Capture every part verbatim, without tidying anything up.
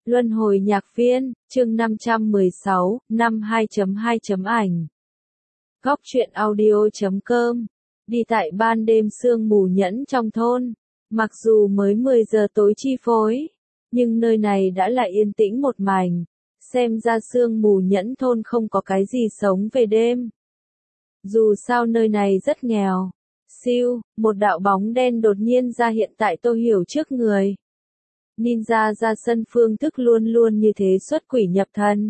Luân hồi nhạc viên, chương năm trăm mười sáu, năm hai chấm hai chấm ảnh. Góc truyện audio chấm com. Đi tại ban đêm sương mù nhẫn trong thôn. Mặc dù mới mười giờ tối chi phối, nhưng nơi này đã lại yên tĩnh một mảnh. Xem ra sương mù nhẫn thôn không có cái gì sống về đêm. Dù sao nơi này rất nghèo. Siêu, một đạo bóng đen đột nhiên ra hiện tại Tô Hiểu trước người. Ninja ra sân phương thức luôn luôn như thế xuất quỷ nhập thần.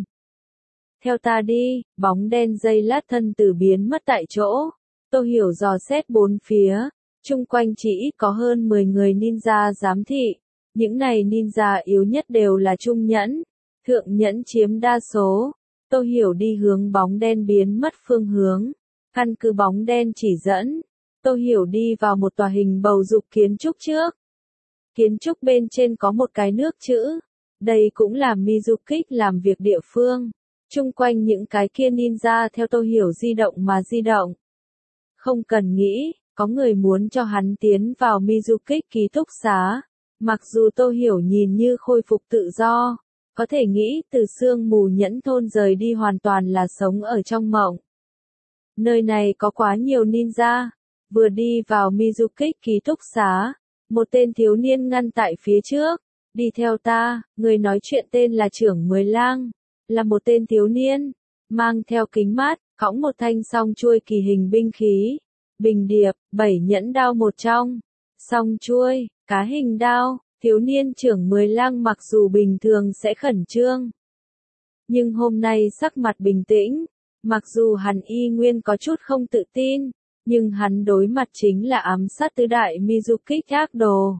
Theo ta đi, bóng đen dây lát thân từ biến mất tại chỗ. Tô Hiểu dò xét bốn phía, chung quanh chỉ ít có hơn mười người ninja giám thị. Những này ninja yếu nhất đều là trung nhẫn, thượng nhẫn chiếm đa số. Tô Hiểu đi hướng bóng đen biến mất phương hướng. Căn cứ bóng đen chỉ dẫn, Tô Hiểu đi vào một tòa hình bầu dục kiến trúc trước. Kiến trúc bên trên có một cái nước chữ. Đây cũng là Mizukik làm việc địa phương. Chung quanh những cái kia ninja theo Tô Hiểu di động mà di động. Không cần nghĩ, có người muốn cho hắn tiến vào Mizukik ký túc xá. Mặc dù Tô Hiểu nhìn như khôi phục tự do, có thể nghĩ từ sương mù nhẫn thôn rời đi hoàn toàn là sống ở trong mộng. Nơi này có quá nhiều ninja. Vừa đi vào Mizukik ký túc xá, một tên thiếu niên ngăn tại phía trước. Đi theo ta, người nói chuyện tên là Trưởng Mười Lang, là một tên thiếu niên, mang theo kính mát, cõng một thanh song chuôi kỳ hình binh khí. Bình điệp, bảy nhẫn đao một trong. Song chuôi, cá hình đao, thiếu niên Trưởng Mười Lang mặc dù bình thường sẽ khẩn trương. Nhưng hôm nay sắc mặt bình tĩnh, mặc dù hắn y nguyên có chút không tự tin. Nhưng hắn đối mặt chính là ám sát tứ đại Mizukik ác đồ.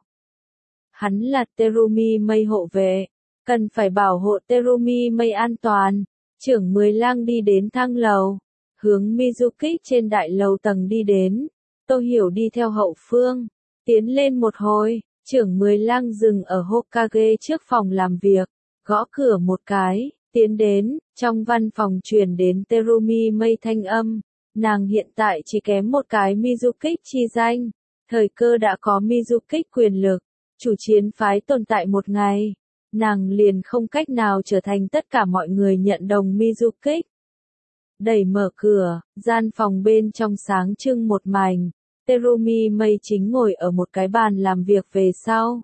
Hắn là Terumi Mây hộ vệ, cần phải bảo hộ Terumi Mây an toàn. Trưởng Mười Lang đi đến thang lầu, hướng Mizukik trên đại lầu tầng đi đến. Tô Hiểu đi theo hậu phương, tiến lên một hồi, Trưởng Mười Lang dừng ở Hokage trước phòng làm việc, gõ cửa một cái, tiến đến, trong văn phòng truyền đến Terumi Mây thanh âm. Nàng hiện tại chỉ kém một cái Mizukik chi danh. Thời cơ đã có Mizukik quyền lực. Chủ chiến phái tồn tại một ngày. Nàng liền không cách nào trở thành tất cả mọi người nhận đồng Mizukik. Đẩy mở cửa, gian phòng bên trong sáng trưng một mảnh. Terumi Mây chính ngồi ở một cái bàn làm việc về sau.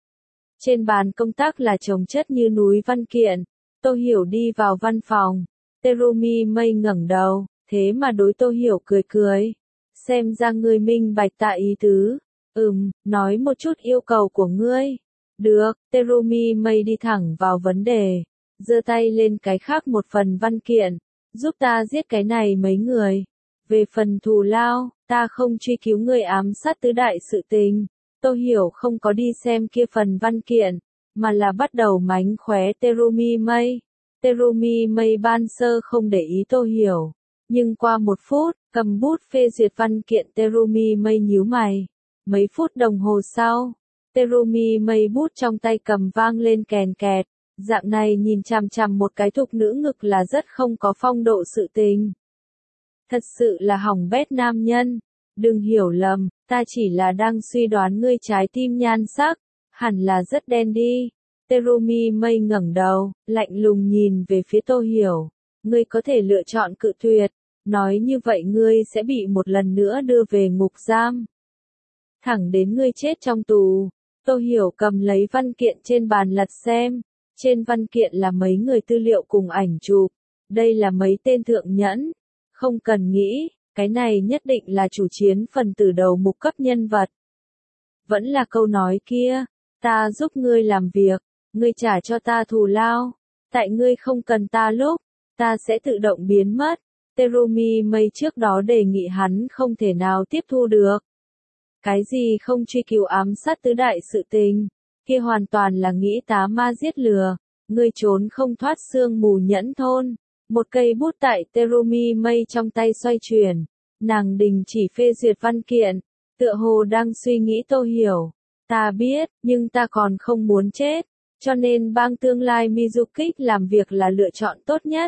Trên bàn công tác là chồng chất như núi văn kiện. Tô Hiểu đi vào văn phòng. Terumi Mây ngẩng đầu. Thế mà đối Tô Hiểu cười cười. Xem ra ngươi minh bạch tạ ý tứ. Ừm, nói một chút yêu cầu của ngươi. Được, Terumi Mây đi thẳng vào vấn đề. Giơ tay lên cái khác một phần văn kiện. Giúp ta giết cái này mấy người. Về phần thù lao, ta không truy cứu ngươi ám sát tứ đại sự tình. Tô Hiểu không có đi xem kia phần văn kiện, mà là bắt đầu mánh khóe Terumi Mây. Terumi Mây ban sơ không để ý Tô Hiểu. Nhưng qua một phút, cầm bút phê duyệt văn kiện Terumi Mây nhíu mày. Mấy phút đồng hồ sau, Terumi Mây bút trong tay cầm vang lên kèn kẹt. Dạng này nhìn chằm chằm một cái thục nữ ngực là rất không có phong độ sự tình. Thật sự là hỏng bét nam nhân. Đừng hiểu lầm, ta chỉ là đang suy đoán ngươi trái tim nhan sắc. Hẳn là rất đen đi. Terumi Mây ngẩng đầu, lạnh lùng nhìn về phía Tô Hiểu. Ngươi có thể lựa chọn cự tuyệt, nói như vậy ngươi sẽ bị một lần nữa đưa về ngục giam. Thẳng đến ngươi chết trong tù. Tô Hiểu cầm lấy văn kiện trên bàn lật xem, trên văn kiện là mấy người tư liệu cùng ảnh chụp, đây là mấy tên thượng nhẫn, không cần nghĩ, cái này nhất định là chủ chiến phần tử đầu mục cấp nhân vật. Vẫn là câu nói kia, ta giúp ngươi làm việc, ngươi trả cho ta thù lao, tại ngươi không cần ta lúc, ta sẽ tự động biến mất. Terumi Mây trước đó đề nghị hắn không thể nào tiếp thu được. Cái gì không truy cứu ám sát tứ đại sự tình, kia hoàn toàn là nghĩ tá ma giết lừa, ngươi trốn không thoát sương mù nhẫn thôn. Một cây bút tại Terumi Mây trong tay xoay chuyển, nàng đình chỉ phê duyệt văn kiện, tựa hồ đang suy nghĩ Tô Hiểu. Ta biết, nhưng ta còn không muốn chết, cho nên bang tương lai Mizukik làm việc là lựa chọn tốt nhất.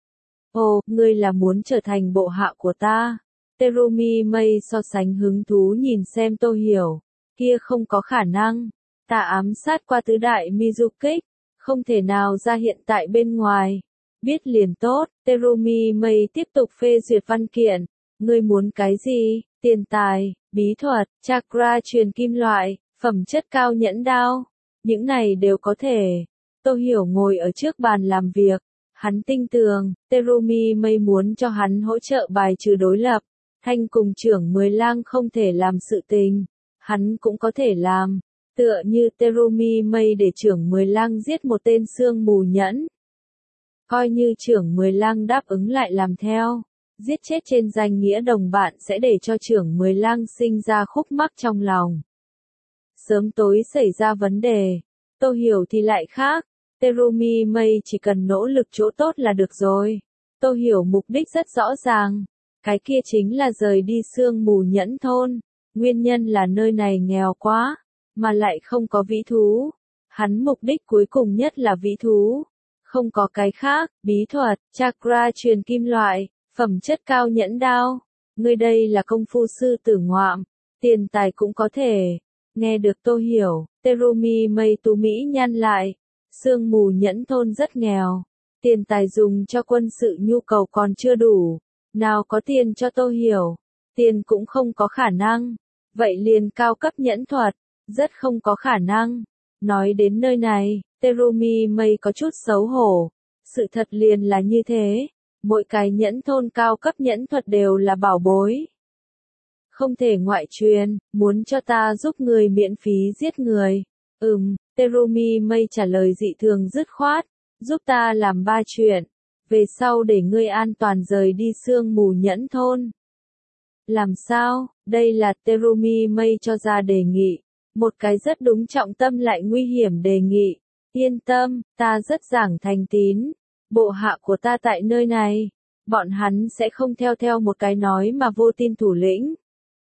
Ồ, ngươi là muốn trở thành bộ hạ của ta. Terumi Mây so sánh hứng thú nhìn xem Tô Hiểu. Kia không có khả năng. Ta ám sát qua tứ đại Mizukik. Không thể nào ra hiện tại bên ngoài. Biết liền tốt, Terumi Mây tiếp tục phê duyệt văn kiện. Ngươi muốn cái gì? Tiền tài, bí thuật, chakra truyền kim loại, phẩm chất cao nhẫn đao. Những này đều có thể. Tô Hiểu ngồi ở trước bàn làm việc. Hắn tin tưởng, Terumi Mây muốn cho hắn hỗ trợ bài trừ đối lập. Thanh cùng trưởng Mười Lang không thể làm sự tình. Hắn cũng có thể làm. Tựa như Terumi Mây để trưởng Mười Lang giết một tên sương mù nhẫn. Coi như trưởng Mười Lang đáp ứng lại làm theo. Giết chết trên danh nghĩa đồng bạn sẽ để cho trưởng Mười Lang sinh ra khúc mắc trong lòng. Sớm tối xảy ra vấn đề. Tô Hiểu thì lại khác. Terumi Mây chỉ cần nỗ lực chỗ tốt là được rồi. Tô Hiểu mục đích rất rõ ràng. Cái kia chính là rời đi sương mù nhẫn thôn. Nguyên nhân là nơi này nghèo quá, mà lại không có vĩ thú. Hắn mục đích cuối cùng nhất là vĩ thú. Không có cái khác, bí thuật, chakra truyền kim loại, phẩm chất cao nhẫn đao. Ngươi đây là công phu sư tử ngoạm, tiền tài cũng có thể. Nghe được Tô Hiểu, Terumi Mây tú mỹ nhăn lại. Sương mù nhẫn thôn rất nghèo. Tiền tài dùng cho quân sự nhu cầu còn chưa đủ. Nào có tiền cho Tô Hiểu. Tiền cũng không có khả năng. Vậy liền cao cấp nhẫn thuật. Rất không có khả năng. Nói đến nơi này, Terumi Mây có chút xấu hổ. Sự thật liền là như thế. Mỗi cái nhẫn thôn cao cấp nhẫn thuật đều là bảo bối. Không thể ngoại truyền, muốn cho ta giúp người miễn phí giết người. Ừm, Terumi Mây trả lời dị thường dứt khoát. Giúp ta làm ba chuyện. Về sau để ngươi an toàn rời đi sương mù nhẫn thôn. Làm sao? Đây là Terumi Mây cho ra đề nghị. Một cái rất đúng trọng tâm lại nguy hiểm đề nghị. Yên tâm, ta rất giảng thành tín. Bộ hạ của ta tại nơi này. Bọn hắn sẽ không theo theo một cái nói mà vô tin thủ lĩnh.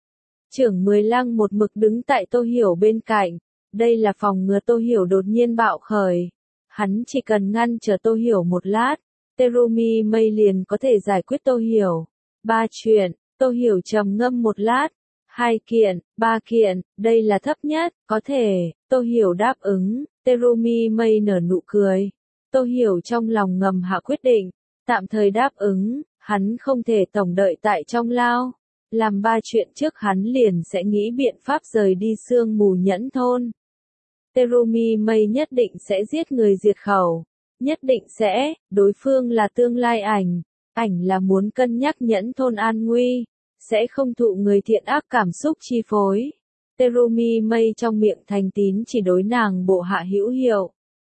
Trưởng Mười Lang một mực đứng tại Tô Hiểu bên cạnh. Đây là phòng ngừa Tô Hiểu đột nhiên bạo khởi. Hắn chỉ cần ngăn trở Tô Hiểu một lát. Terumi Mây liền có thể giải quyết Tô Hiểu. Ba chuyện, Tô Hiểu trầm ngâm một lát. Hai kiện, ba kiện, đây là thấp nhất, có thể. Tô Hiểu đáp ứng. Terumi Mây nở nụ cười. Tô Hiểu trong lòng ngầm hạ quyết định. Tạm thời đáp ứng, hắn không thể tổng đợi tại trong lao. Làm ba chuyện trước hắn liền sẽ nghĩ biện pháp rời đi sương mù nhẫn thôn. Terumi Mây nhất định sẽ giết người diệt khẩu. Nhất định sẽ, đối phương là tương lai ảnh. Ảnh là muốn cân nhắc nhẫn thôn an nguy. Sẽ không thụ người thiện ác cảm xúc chi phối. Terumi Mây trong miệng thành tín chỉ đối nàng bộ hạ hữu hiệu.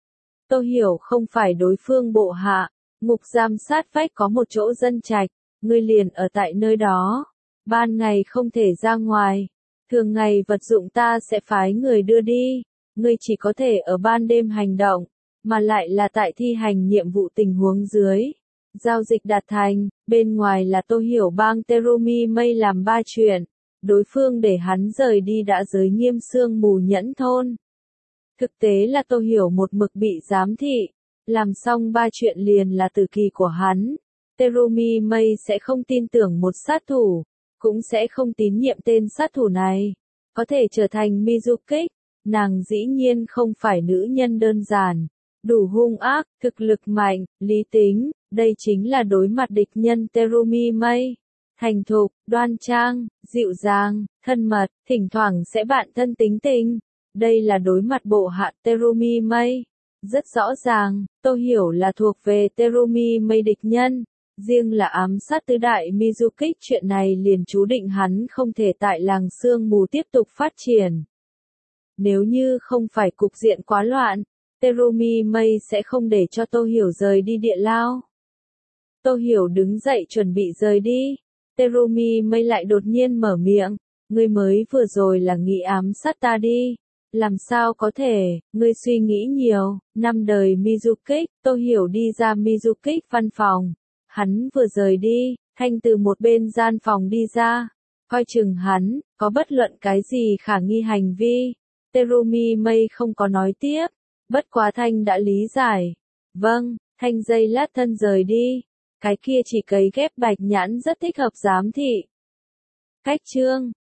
Tô Hiểu không phải đối phương bộ hạ. Ngục giam sát vách có một chỗ dân trạch. Ngươi liền ở tại nơi đó. Ban ngày không thể ra ngoài. Thường ngày vật dụng ta sẽ phái người đưa đi. Ngươi chỉ có thể ở ban đêm hành động. Mà lại là tại thi hành nhiệm vụ tình huống dưới. Giao dịch đạt thành, bên ngoài là Tô Hiểu bang Terumi Mây làm ba chuyện. Đối phương để hắn rời đi đã giới nghiêm sương mù nhẫn thôn. Thực tế là Tô Hiểu một mực bị giám thị. Làm xong ba chuyện liền là tử kỳ của hắn. Terumi Mây sẽ không tin tưởng một sát thủ. Cũng sẽ không tín nhiệm tên sát thủ này. Có thể trở thành Mizuki. Nàng dĩ nhiên không phải nữ nhân đơn giản. Đủ hung ác, thực lực mạnh, lý tính. Đây chính là đối mặt địch nhân Terumi Mây. Thành thục, đoan trang, dịu dàng, thân mật, thỉnh thoảng sẽ bạn thân tính tình. Đây là đối mặt bộ hạ Terumi Mây. Rất rõ ràng, Tô Hiểu là thuộc về Terumi Mây địch nhân. Riêng là ám sát tứ đại Mizuki chuyện này liền chú định hắn không thể tại làng sương mù tiếp tục phát triển. Nếu như không phải cục diện quá loạn, Terumi Mây sẽ không để cho Tô Hiểu rời đi địa lao. Tô Hiểu đứng dậy chuẩn bị rời đi. Terumi Mây lại đột nhiên mở miệng. Ngươi mới vừa rồi là nghĩ ám sát ta đi. Làm sao có thể, ngươi suy nghĩ nhiều. Năm đời Mizuki, Tô Hiểu đi ra Mizuki văn phòng. Hắn vừa rời đi, Thanh từ một bên gian phòng đi ra. Coi chừng hắn, có bất luận cái gì khả nghi hành vi. Terumi Mây không có nói tiếp. Bất quá Thanh đã lý giải. Vâng, Thanh giây lát thân rời đi. Cái kia chỉ cấy ghép bạch nhãn rất thích hợp giám thị. Cách chương